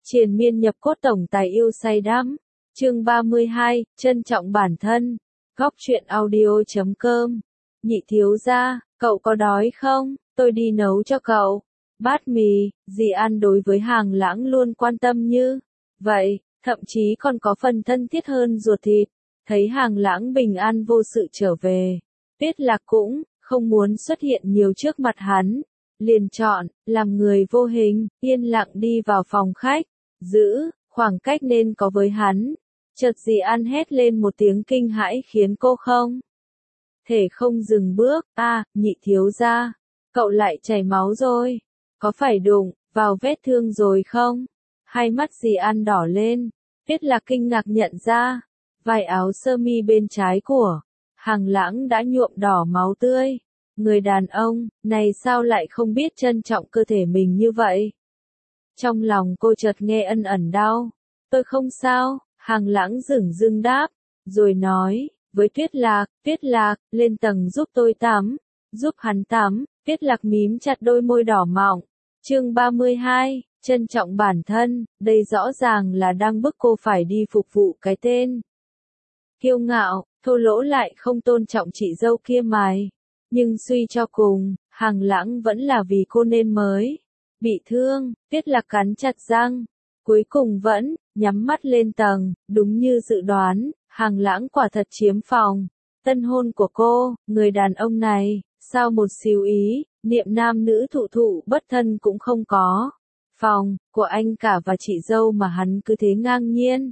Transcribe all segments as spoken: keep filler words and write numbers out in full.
Triền miên nhập cốt tổng tài yêu say đắm. Chương ba mươi hai, trân trọng bản thân. Góc truyện audio chấm com. Nhị thiếu gia, cậu có đói không? Tôi đi nấu cho cậu. Bát mì, dì ăn đối với Hàng Lãng luôn quan tâm như vậy, thậm chí còn có phần thân thiết hơn ruột thịt. Thấy Hàng Lãng bình an vô sự trở về, Tuyết Lạc cũng không muốn xuất hiện nhiều trước mặt hắn, liền chọn làm người vô hình, yên lặng đi vào phòng khách, giữ khoảng cách nên có với hắn. Chợt dì ăn hét lên một tiếng kinh hãi khiến cô không thể không dừng bước. A, à, nhị thiếu gia, cậu lại chảy máu rồi, có phải đụng vào vết thương rồi không? Hai mắt dì ăn đỏ lên, Tuyết Lạc kinh ngạc nhận ra, vải áo sơ mi bên trái của Hàng Lãng đã nhuộm đỏ máu tươi. Người đàn ông này sao lại không biết trân trọng cơ thể mình như vậy? Trong lòng cô chợt nghe ân ẩn đau. Tôi không sao, Hàng Lãng dửng dưng đáp, rồi nói với Tuyết Lạc, Tuyết Lạc, lên tầng giúp tôi tắm, giúp hắn tắm. Tuyết Lạc mím chặt đôi môi đỏ mọng. Chương ba mươi hai, trân trọng bản thân, đây rõ ràng là đang bức cô phải đi phục vụ cái tên kiêu ngạo, thô lỗ lại không tôn trọng chị dâu kia mày. Nhưng suy cho cùng, Hàng Lãng vẫn là vì cô nên mới bị thương. Tuyết Lạc cắn chặt răng, cuối cùng vẫn nhắm mắt lên tầng. Đúng như dự đoán, Hàng Lãng quả thật chiếm phòng tân hôn của cô. Người đàn ông này, sao một xíu ý niệm nam nữ thụ thụ bất thân cũng không có. Phòng của anh cả và chị dâu mà hắn cứ thế ngang nhiên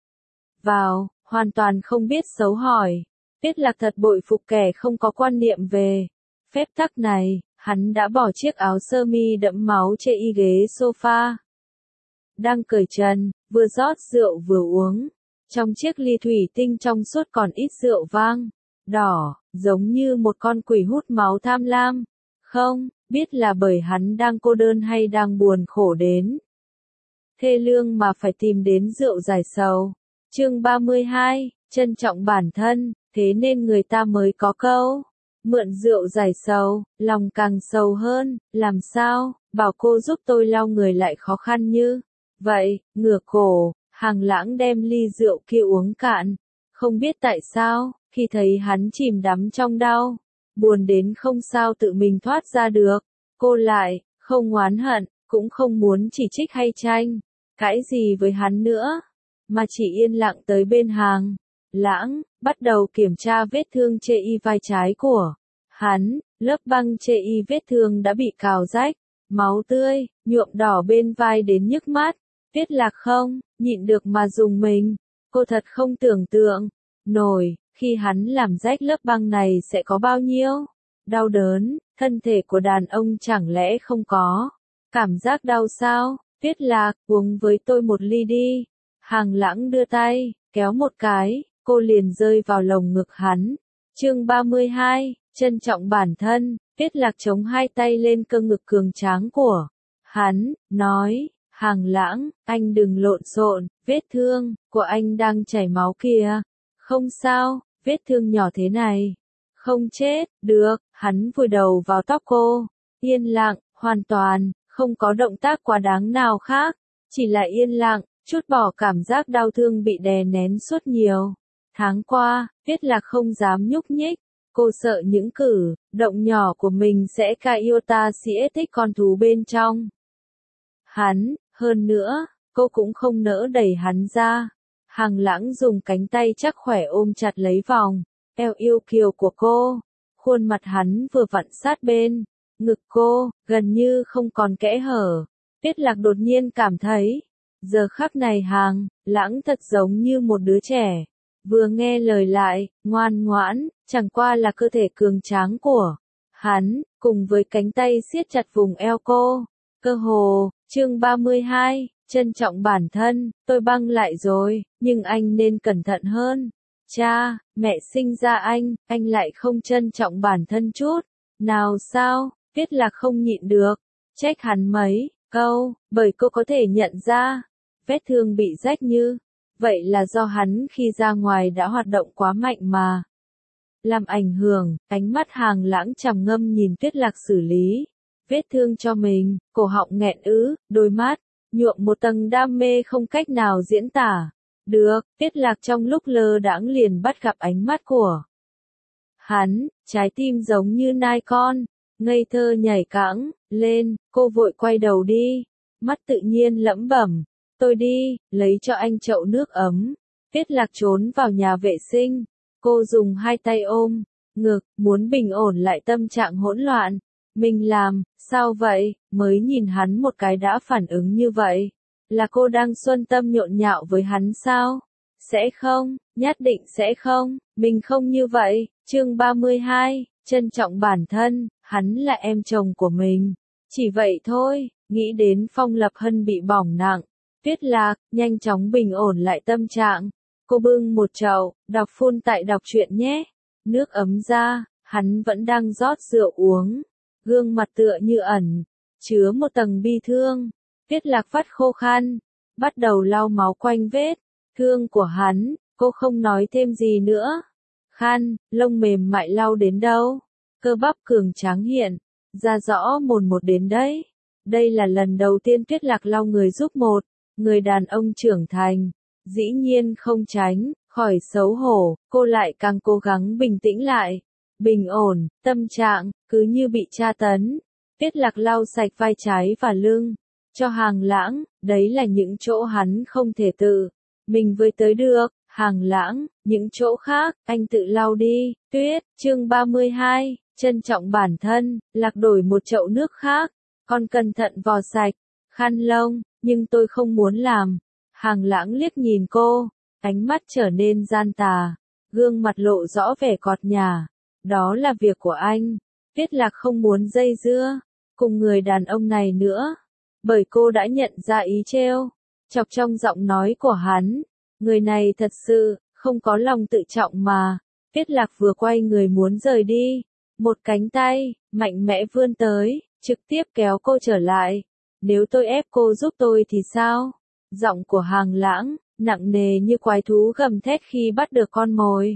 vào, hoàn toàn không biết xấu hỏi. Tuyết Lạc thật bội phục kẻ không có quan niệm về phép tắc này. Hắn đã bỏ chiếc áo sơ mi đẫm máu trên y ghế sofa, đang cởi trần, vừa rót rượu vừa uống. Trong chiếc ly thủy tinh trong suốt còn ít rượu vang đỏ, giống như một con quỷ hút máu tham lam. Không biết là bởi hắn đang cô đơn hay đang buồn khổ đến thê lương mà phải tìm đến rượu giải sầu. Chương ba mươi hai, trân trọng bản thân, thế nên người ta mới có câu mượn rượu giải sầu, lòng càng sầu hơn. Làm sao bảo cô giúp tôi lau người lại khó khăn như vậy? Ngửa cổ, Hàng Lãng đem ly rượu kia uống cạn. Không biết tại sao, khi thấy hắn chìm đắm trong đau buồn đến không sao tự mình thoát ra được, cô lại không oán hận, cũng không muốn chỉ trích hay tranh cãi gì với hắn nữa, mà chỉ yên lặng tới bên Hàng Lãng, bắt đầu kiểm tra vết thương trên y vai trái của hắn. Lớp băng trên y vết thương đã bị cào rách, máu tươi nhuộm đỏ bên vai đến nhức mắt. Tuyết Lạc không nhịn được mà dùng mình. Cô thật không tưởng tượng nổi, khi hắn làm rách lớp băng này sẽ có bao nhiêu đau đớn. Thân thể của đàn ông chẳng lẽ không có cảm giác đau sao? Tuyết Lạc, uống với tôi một ly đi. Hàng Lãng đưa tay kéo một cái, cô liền rơi vào lồng ngực hắn. Chương ba mươi hai, trân trọng bản thân. Tuyết Lạc chống hai tay lên cơ ngực cường tráng của hắn, nói, Hàng Lãng, anh đừng lộn xộn, vết thương của anh đang chảy máu kìa. Không sao, vết thương nhỏ thế này không chết được. Hắn vùi đầu vào tóc cô, yên lặng, hoàn toàn không có động tác quá đáng nào khác, chỉ là yên lặng, chút bỏ cảm giác đau thương bị đè nén suốt nhiều tháng qua. Tuyết Lạc không dám nhúc nhích, cô sợ những cử động nhỏ của mình sẽ cai iota siết thích con thú bên trong hắn. Hơn nữa, cô cũng không nỡ đẩy hắn ra. Hàng Lãng dùng cánh tay chắc khỏe ôm chặt lấy vòng eo yêu kiều của cô. Khuôn mặt hắn vừa vặn sát bên ngực cô, gần như không còn kẽ hở. Tuyết Lạc đột nhiên cảm thấy, giờ khắc này Hàng Lãng thật giống như một đứa trẻ, vừa nghe lời lại, ngoan ngoãn. Chẳng qua là cơ thể cường tráng của hắn, cùng với cánh tay siết chặt vùng eo cô. Cơ hồ, chương ba mươi hai, trân trọng bản thân. Tôi băng lại rồi, nhưng anh nên cẩn thận hơn. Cha, mẹ sinh ra anh, anh lại không trân trọng bản thân chút nào sao? Tuyết Lạc không nhịn được trách hắn mấy câu, bởi cô có thể nhận ra, vết thương bị rách như vậy là do hắn khi ra ngoài đã hoạt động quá mạnh mà làm ảnh hưởng. Ánh mắt Hàng Lãng trầm ngâm nhìn Tuyết Lạc xử lý vết thương cho mình, cổ họng nghẹn ứ, đôi mắt nhuộm một tầng đam mê không cách nào diễn tả. Được, Tiết Lạc trong lúc lơ đãng liền bắt gặp ánh mắt của hắn, trái tim giống như nai con, ngây thơ nhảy cẫng lên, cô vội quay đầu đi, mắt tự nhiên lẩm bẩm, tôi đi, lấy cho anh chậu nước ấm. Tiết Lạc trốn vào nhà vệ sinh, cô dùng hai tay ôm ngực, muốn bình ổn lại tâm trạng hỗn loạn. Mình làm, sao vậy, mới nhìn hắn một cái đã phản ứng như vậy. Là cô đang xuân tâm nhộn nhạo với hắn sao? Sẽ không, nhất định sẽ không, mình không như vậy. Chương ba mươi hai, trân trọng bản thân, hắn là em chồng của mình. Chỉ vậy thôi, nghĩ đến Phong Lập Hân bị bỏng nặng. Tiết Lạc, nhanh chóng bình ổn lại tâm trạng. Cô bưng một chậu, đọc phun tại đọc truyện nhé. Nước ấm ra, hắn vẫn đang rót rượu uống. Gương mặt tựa như ẩn, chứa một tầng bi thương. Tiết Lạc vắt khô khăn, bắt đầu lau máu quanh vết thương của hắn, cô không nói thêm gì nữa. Khăn, lông mềm mại lau đến đâu, cơ bắp cường tráng hiện ra rõ mồn một đến đấy. Đây là lần đầu tiên Tiết Lạc lau người giúp một người đàn ông trưởng thành, dĩ nhiên không tránh khỏi xấu hổ, cô lại càng cố gắng bình tĩnh lại, bình ổn tâm trạng, cứ như bị tra tấn. Tiết Lạc lau sạch vai trái và lưng cho Hàng Lãng, đấy là những chỗ hắn không thể tự mình với tới được. Hàng Lãng, những chỗ khác, anh tự lau đi. Tuyết, chương ba mươi hai, trân trọng bản thân. Lạc đổi một chậu nước khác, con cẩn thận vò sạch khăn lông, nhưng tôi không muốn làm. Hàng Lãng liếc nhìn cô, ánh mắt trở nên gian tà, gương mặt lộ rõ vẻ cọt nhả. Đó là việc của anh. Tiết Lạc không muốn dây dưa cùng người đàn ông này nữa, bởi cô đã nhận ra ý trêu chọc trong giọng nói của hắn. Người này thật sự không có lòng tự trọng mà. Tiết Lạc vừa quay người muốn rời đi, một cánh tay mạnh mẽ vươn tới, trực tiếp kéo cô trở lại. Nếu tôi ép cô giúp tôi thì sao? Giọng của Hàng Lãng nặng nề như quái thú gầm thét khi bắt được con mồi.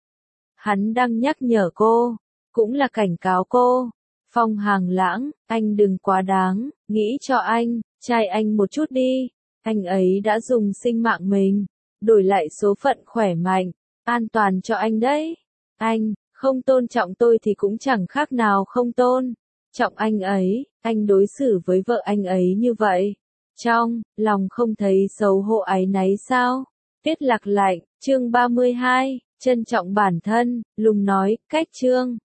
Hắn đang nhắc nhở cô, cũng là cảnh cáo cô. Phong Hàng Lãng, anh đừng quá đáng, nghĩ cho anh, trai anh một chút đi. Anh ấy đã dùng sinh mạng mình đổi lại số phận khỏe mạnh, an toàn cho anh đấy. Anh không tôn trọng tôi thì cũng chẳng khác nào không tôn trọng anh ấy. Anh đối xử với vợ anh ấy như vậy, trong lòng không thấy xấu hổ áy náy sao? Tiết Lạc lạnh, chương ba mươi hai, trân trọng bản thân, lùng nói, cách chương